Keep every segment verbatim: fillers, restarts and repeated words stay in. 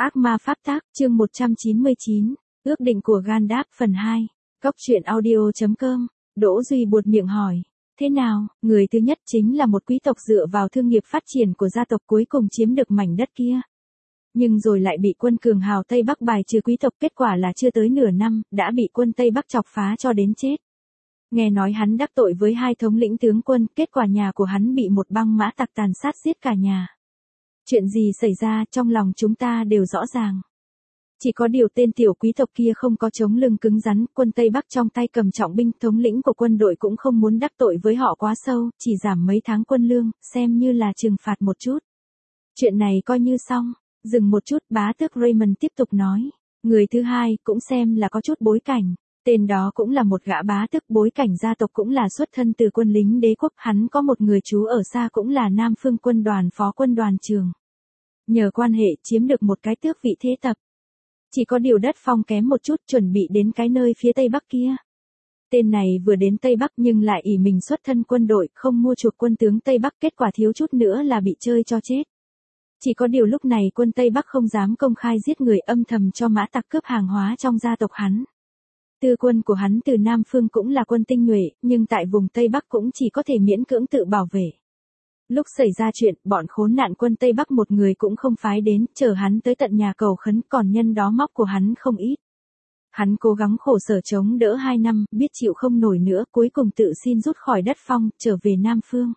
Ác ma pháp tác, chương một trăm chín mươi chín, ước định của Gandalf phần hai, Cốc truyện audio chấm com, Đỗ Duy buột miệng hỏi. Thế nào, người thứ nhất chính là một quý tộc dựa vào thương nghiệp phát triển của gia tộc cuối cùng chiếm được mảnh đất kia. Nhưng rồi lại bị quân cường hào Tây Bắc bài trừ quý tộc, kết quả là chưa tới nửa năm, đã bị quân Tây Bắc chọc phá cho đến chết. Nghe nói hắn đắc tội với hai thống lĩnh tướng quân, kết quả nhà của hắn bị một băng mã tặc tàn sát giết cả nhà. Chuyện gì xảy ra trong lòng chúng ta đều rõ ràng. Chỉ có điều tên tiểu quý tộc kia không có chống lưng cứng rắn, quân Tây Bắc trong tay cầm trọng binh, thống lĩnh của quân đội cũng không muốn đắc tội với họ quá sâu, chỉ giảm mấy tháng quân lương, xem như là trừng phạt một chút. Chuyện này coi như xong, dừng một chút, bá tước Raymond tiếp tục nói. Người thứ hai cũng xem là có chút bối cảnh. Tên đó cũng là một gã bá tước, bối cảnh gia tộc cũng là xuất thân từ quân lính đế quốc, hắn có một người chú ở xa cũng là Nam Phương quân đoàn phó quân đoàn trường. Nhờ quan hệ chiếm được một cái tước vị thế tập. Chỉ có điều đất phong kém một chút, chuẩn bị đến cái nơi phía Tây Bắc kia. Tên này vừa đến Tây Bắc nhưng lại ỷ mình xuất thân quân đội, không mua chuộc quân tướng Tây Bắc, kết quả thiếu chút nữa là bị chơi cho chết. Chỉ có điều lúc này quân Tây Bắc không dám công khai giết người, âm thầm cho mã tặc cướp hàng hóa trong gia tộc hắn. Tư quân của hắn từ Nam Phương cũng là quân tinh nhuệ, nhưng tại vùng Tây Bắc cũng chỉ có thể miễn cưỡng tự bảo vệ. Lúc xảy ra chuyện, bọn khốn nạn quân Tây Bắc một người cũng không phái đến, chờ hắn tới tận nhà cầu khấn, còn nhân đó móc của hắn không ít. Hắn cố gắng khổ sở chống đỡ hai năm, biết chịu không nổi nữa, cuối cùng tự xin rút khỏi đất phong, trở về Nam Phương.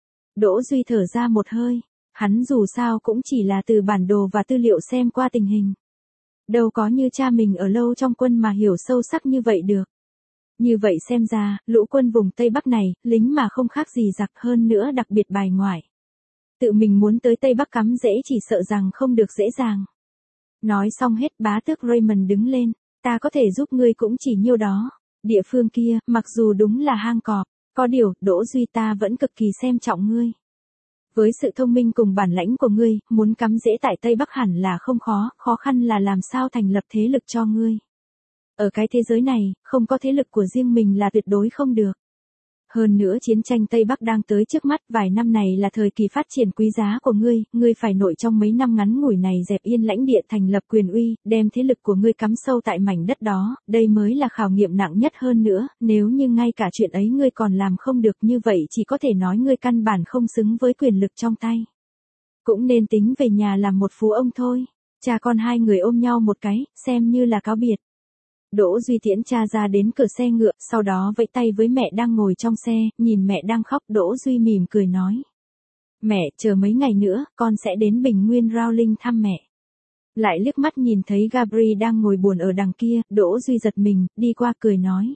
Đỗ Duy thở ra một hơi, hắn dù sao cũng chỉ là từ bản đồ và tư liệu xem qua tình hình. Đâu có như cha mình ở lâu trong quân mà hiểu sâu sắc như vậy được. Như vậy xem ra, lũ quân vùng Tây Bắc này, lính mà không khác gì giặc, hơn nữa đặc biệt bài ngoại. Tự mình muốn tới Tây Bắc cắm rễ chỉ sợ rằng không được dễ dàng. Nói xong hết, bá tước Raymond đứng lên, ta có thể giúp ngươi cũng chỉ nhiêu đó. Địa phương kia, mặc dù đúng là hang cọp, có điều, Đỗ Duy ta vẫn cực kỳ xem trọng ngươi. Với sự thông minh cùng bản lãnh của ngươi, muốn cắm rễ tại Tây Bắc hẳn là không khó, khó khăn là làm sao thành lập thế lực cho ngươi. Ở cái thế giới này, không có thế lực của riêng mình là tuyệt đối không được. Hơn nữa chiến tranh Tây Bắc đang tới trước mắt, vài năm này là thời kỳ phát triển quý giá của ngươi, ngươi phải nội trong mấy năm ngắn ngủi này dẹp yên lãnh địa, thành lập quyền uy, đem thế lực của ngươi cắm sâu tại mảnh đất đó, đây mới là khảo nghiệm nặng nhất. Hơn nữa, nếu như ngay cả chuyện ấy ngươi còn làm không được, như vậy chỉ có thể nói ngươi căn bản không xứng với quyền lực trong tay. Cũng nên tính về nhà làm một phú ông thôi. Cha con hai người ôm nhau một cái, xem như là cáo biệt. Đỗ Duy tiễn cha ra đến cửa xe ngựa, sau đó vẫy tay với mẹ đang ngồi trong xe, nhìn mẹ đang khóc, Đỗ Duy mỉm cười nói. Mẹ, chờ mấy ngày nữa, con sẽ đến Bình Nguyên Rowling thăm mẹ. Lại liếc mắt nhìn thấy Gabri đang ngồi buồn ở đằng kia, Đỗ Duy giật mình, đi qua cười nói.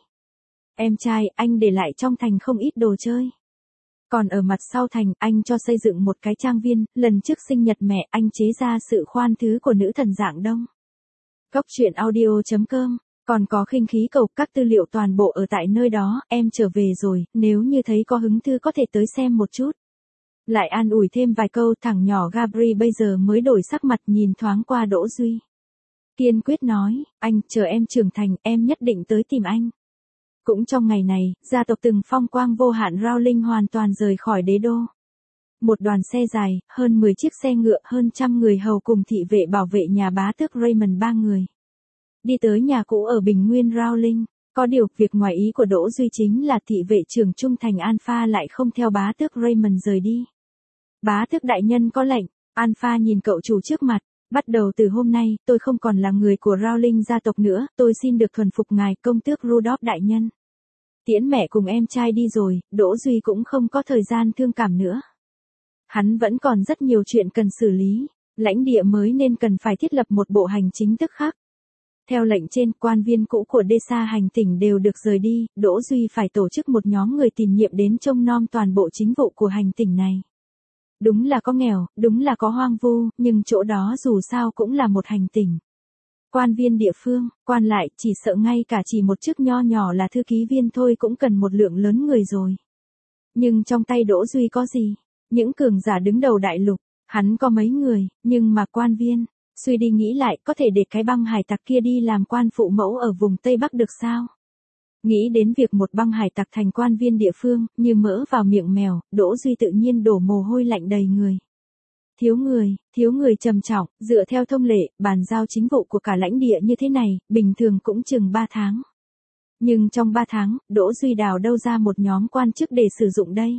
Em trai, anh để lại trong thành không ít đồ chơi. Còn ở mặt sau thành, anh cho xây dựng một cái trang viên, lần trước sinh nhật mẹ, anh chế ra sự khoan thứ của nữ thần Dạng Đông. Cốc truyện audio chấm com. Còn có khinh khí cầu, các tư liệu toàn bộ ở tại nơi đó, em trở về rồi, nếu như thấy có hứng thú có thể tới xem một chút. Lại an ủi thêm vài câu, thằng nhỏ Gabri bây giờ mới đổi sắc mặt, nhìn thoáng qua Đỗ Duy. Kiên quyết nói, anh, chờ em trưởng thành, em nhất định tới tìm anh. Cũng trong ngày này, gia tộc từng phong quang vô hạn Rowling hoàn toàn rời khỏi đế đô. Một đoàn xe dài, hơn mười chiếc xe ngựa, hơn trăm người hầu cùng thị vệ bảo vệ nhà bá tước Raymond ba người. Đi tới nhà cũ ở Bình Nguyên Rowling, có điều, việc ngoài ý của Đỗ Duy chính là thị vệ trưởng trung thành Alpha lại không theo bá tước Raymond rời đi. Bá tước đại nhân có lệnh, Alpha nhìn cậu chủ trước mặt, bắt đầu từ hôm nay, tôi không còn là người của Rowling gia tộc nữa, tôi xin được thuần phục ngài, công tước Rudolph đại nhân. Tiễn mẹ cùng em trai đi rồi, Đỗ Duy cũng không có thời gian thương cảm nữa. Hắn vẫn còn rất nhiều chuyện cần xử lý, lãnh địa mới nên cần phải thiết lập một bộ hành chính tức khắc. Theo lệnh trên, quan viên cũ của đê xa hành tỉnh đều được rời đi, Đỗ Duy phải tổ chức một nhóm người tiền nhiệm đến trông nom toàn bộ chính vụ của hành tỉnh này. Đúng là có nghèo, đúng là có hoang vu, nhưng chỗ đó dù sao cũng là một hành tỉnh. Quan viên địa phương, quan lại, chỉ sợ ngay cả chỉ một chức nho nhỏ là thư ký viên thôi cũng cần một lượng lớn người rồi. Nhưng trong tay Đỗ Duy có gì? Những cường giả đứng đầu đại lục, hắn có mấy người, nhưng mà quan viên. Suy đi nghĩ lại, có thể để cái băng hải tặc kia đi làm quan phụ mẫu ở vùng Tây Bắc được sao? Nghĩ đến việc một băng hải tặc thành quan viên địa phương, như mỡ vào miệng mèo, Đỗ Duy tự nhiên đổ mồ hôi lạnh đầy người. Thiếu người, thiếu người trầm trọng, dựa theo thông lệ, bàn giao chính vụ của cả lãnh địa như thế này, bình thường cũng chừng ba tháng. Nhưng trong ba tháng, Đỗ Duy đào đâu ra một nhóm quan chức để sử dụng đây.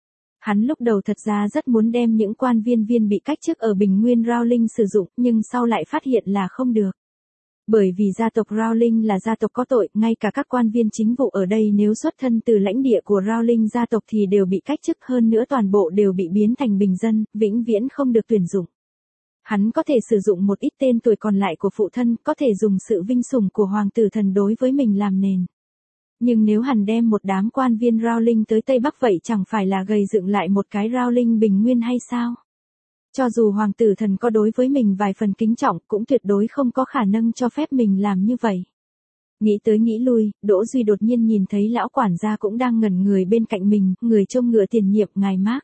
Hắn lúc đầu thật ra rất muốn đem những quan viên viên bị cách chức ở Bình Nguyên Rowling sử dụng, nhưng sau lại phát hiện là không được. Bởi vì gia tộc Rowling là gia tộc có tội, ngay cả các quan viên chính vụ ở đây nếu xuất thân từ lãnh địa của Rowling gia tộc thì đều bị cách chức, hơn nữa toàn bộ đều bị biến thành bình dân, vĩnh viễn không được tuyển dụng. Hắn có thể sử dụng một ít tên tuổi còn lại của phụ thân, có thể dùng sự vinh sủng của hoàng tử thần đối với mình làm nền. Nhưng nếu hắn đem một đám quan viên Rowling tới Tây Bắc vậy chẳng phải là gầy dựng lại một cái Rowling Bình Nguyên hay sao? Cho dù hoàng tử thần có đối với mình vài phần kính trọng cũng tuyệt đối không có khả năng cho phép mình làm như vậy. Nghĩ tới nghĩ lui, Đỗ Duy đột nhiên nhìn thấy lão quản gia cũng đang ngẩn người bên cạnh mình, người trông ngựa tiền nhiệm ngài Mark.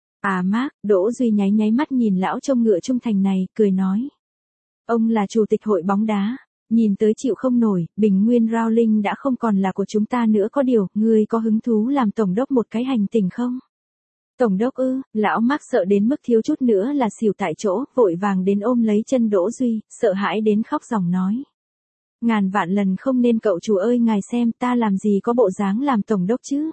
À Mark, Đỗ Duy nháy nháy mắt nhìn lão trông ngựa trung thành này, cười nói. Ông là chủ tịch hội bóng đá, nhìn tới chịu không nổi, Bình Nguyên Rowling đã không còn là của chúng ta nữa, có điều, ngươi có hứng thú làm tổng đốc một cái hành tinh không? Tổng đốc ư? Lão Mark sợ đến mức thiếu chút nữa là xỉu tại chỗ, vội vàng đến ôm lấy chân Đỗ Duy, sợ hãi đến khóc ròng nói. Ngàn vạn lần không nên cậu chủ ơi, ngài xem ta làm gì có bộ dáng làm tổng đốc chứ?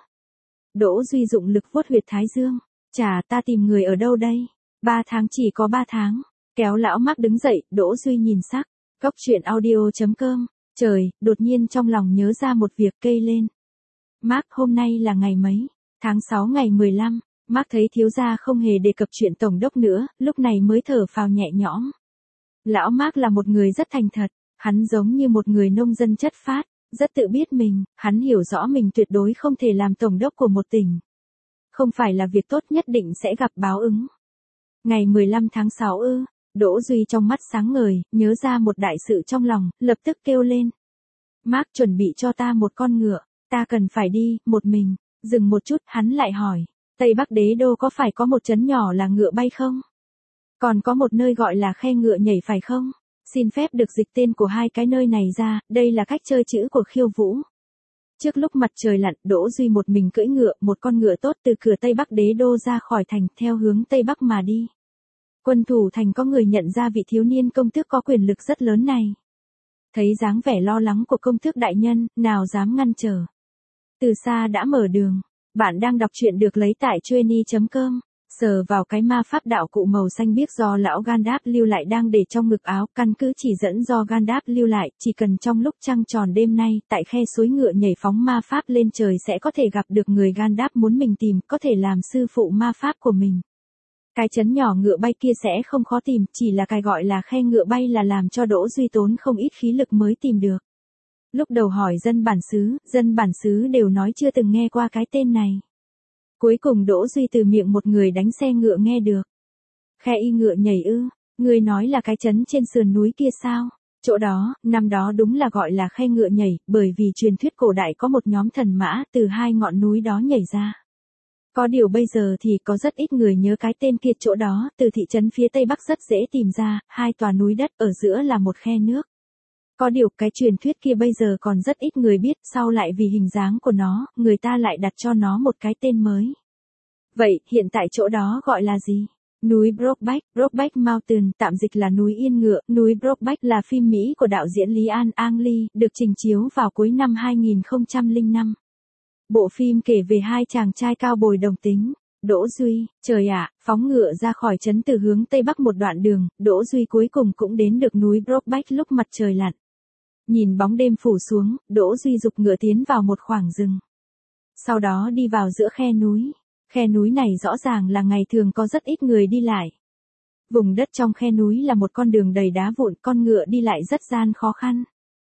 Đỗ Duy dụng lực vuốt huyệt thái dương. Chà, ta tìm người ở đâu đây? Ba tháng, chỉ có ba tháng. Kéo lão Mark đứng dậy, Đỗ Duy nhìn sắc. Cốc truyện audio chấm com. Trời, đột nhiên trong lòng nhớ ra một việc, kêu lên. Mark, hôm nay là ngày mấy? Tháng sáu ngày mười lăm. Mark thấy thiếu gia không hề đề cập chuyện tổng đốc nữa, lúc này mới thở phào nhẹ nhõm. Lão Mark là một người rất thành thật, hắn giống như một người nông dân chất phác, rất tự biết mình, hắn hiểu rõ mình tuyệt đối không thể làm tổng đốc của một tỉnh. Không phải là việc tốt nhất định sẽ gặp báo ứng. Ngày mười lăm tháng sáu ư, Đỗ Duy trong mắt sáng ngời, nhớ ra một đại sự trong lòng, lập tức kêu lên. Mark, chuẩn bị cho ta một con ngựa, ta cần phải đi, một mình. Dừng một chút, hắn lại hỏi. Tây Bắc đế đô có phải có một trấn nhỏ là ngựa bay không? Còn có một nơi gọi là khe ngựa nhảy phải không? Xin phép được dịch tên của hai cái nơi này ra, đây là cách chơi chữ của khiêu vũ. Trước lúc mặt trời lặn, Đỗ Duy một mình cưỡi ngựa, một con ngựa tốt từ cửa Tây Bắc đế đô ra khỏi thành, theo hướng Tây Bắc mà đi. Quân thủ thành có người nhận ra vị thiếu niên công tước có quyền lực rất lớn này. Thấy dáng vẻ lo lắng của công tước đại nhân, nào dám ngăn trở. Từ xa đã mở đường. Bạn đang đọc truyện được lấy tại trueny chấm com. Sờ vào cái ma pháp đạo cụ màu xanh biếc do lão Gandalf lưu lại đang để trong ngực áo, căn cứ chỉ dẫn do Gandalf lưu lại, chỉ cần trong lúc trăng tròn đêm nay, tại khe suối ngựa nhảy phóng ma pháp lên trời sẽ có thể gặp được người Gandalf muốn mình tìm, có thể làm sư phụ ma pháp của mình. Cái chấn nhỏ ngựa bay kia sẽ không khó tìm, chỉ là cái gọi là khe ngựa bay là làm cho Đỗ Duy tốn không ít khí lực mới tìm được. Lúc đầu hỏi dân bản xứ, dân bản xứ đều nói chưa từng nghe qua cái tên này. Cuối cùng Đỗ Duy từ miệng một người đánh xe ngựa nghe được. Khe y ngựa nhảy ư, người nói là cái trấn trên sườn núi kia sao? Chỗ đó, năm đó đúng là gọi là khe ngựa nhảy, bởi vì truyền thuyết cổ đại có một nhóm thần mã từ hai ngọn núi đó nhảy ra. Có điều bây giờ thì có rất ít người nhớ cái tên kia, chỗ đó, từ thị trấn phía Tây Bắc rất dễ tìm ra, hai tòa núi đất ở giữa là một khe nước. Có điều cái truyền thuyết kia bây giờ còn rất ít người biết, sau lại vì hình dáng của nó, người ta lại đặt cho nó một cái tên mới. Vậy, hiện tại chỗ đó gọi là gì? Núi Brokeback, Brokeback Mountain, tạm dịch là núi Yên Ngựa. Núi Brokeback là phim Mỹ của đạo diễn Lý An Ang Lee, được trình chiếu vào cuối năm hai nghìn không trăm lẻ năm. Bộ phim kể về hai chàng trai cao bồi đồng tính. Đỗ Duy, trời ạ, phóng ngựa ra khỏi trấn từ hướng Tây Bắc một đoạn đường, Đỗ Duy cuối cùng cũng đến được núi Brokeback lúc mặt trời lặn. Nhìn bóng đêm phủ xuống, Đỗ Duy dục ngựa tiến vào một khoảng rừng. Sau đó đi vào giữa khe núi. Khe núi này rõ ràng là ngày thường có rất ít người đi lại. Vùng đất trong khe núi là một con đường đầy đá vụn, con ngựa đi lại rất gian khó khăn.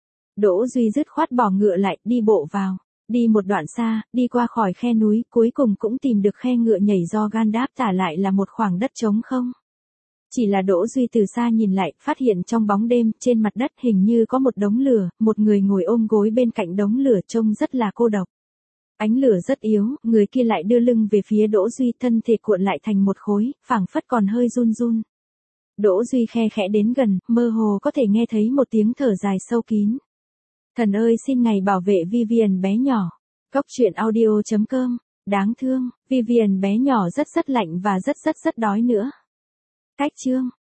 Đỗ Duy dứt khoát bỏ ngựa lại, đi bộ vào. Đi một đoạn xa, đi qua khỏi khe núi, cuối cùng cũng tìm được khe ngựa nhảy do Gandalf tả lại là một khoảng đất trống không. Chỉ là Đỗ Duy từ xa nhìn lại, phát hiện trong bóng đêm, trên mặt đất hình như có một đống lửa, một người ngồi ôm gối bên cạnh đống lửa trông rất là cô độc. Ánh lửa rất yếu, người kia lại đưa lưng về phía Đỗ Duy, thân thể cuộn lại thành một khối, phảng phất còn hơi run run. Đỗ Duy khe khẽ đến gần, mơ hồ có thể nghe thấy một tiếng thở dài sâu kín. Thần ơi, xin ngài bảo vệ Vivian bé nhỏ. Cốc truyện audio chấm com. Đáng thương, Vivian bé nhỏ rất rất lạnh và rất rất rất đói nữa. Cách chương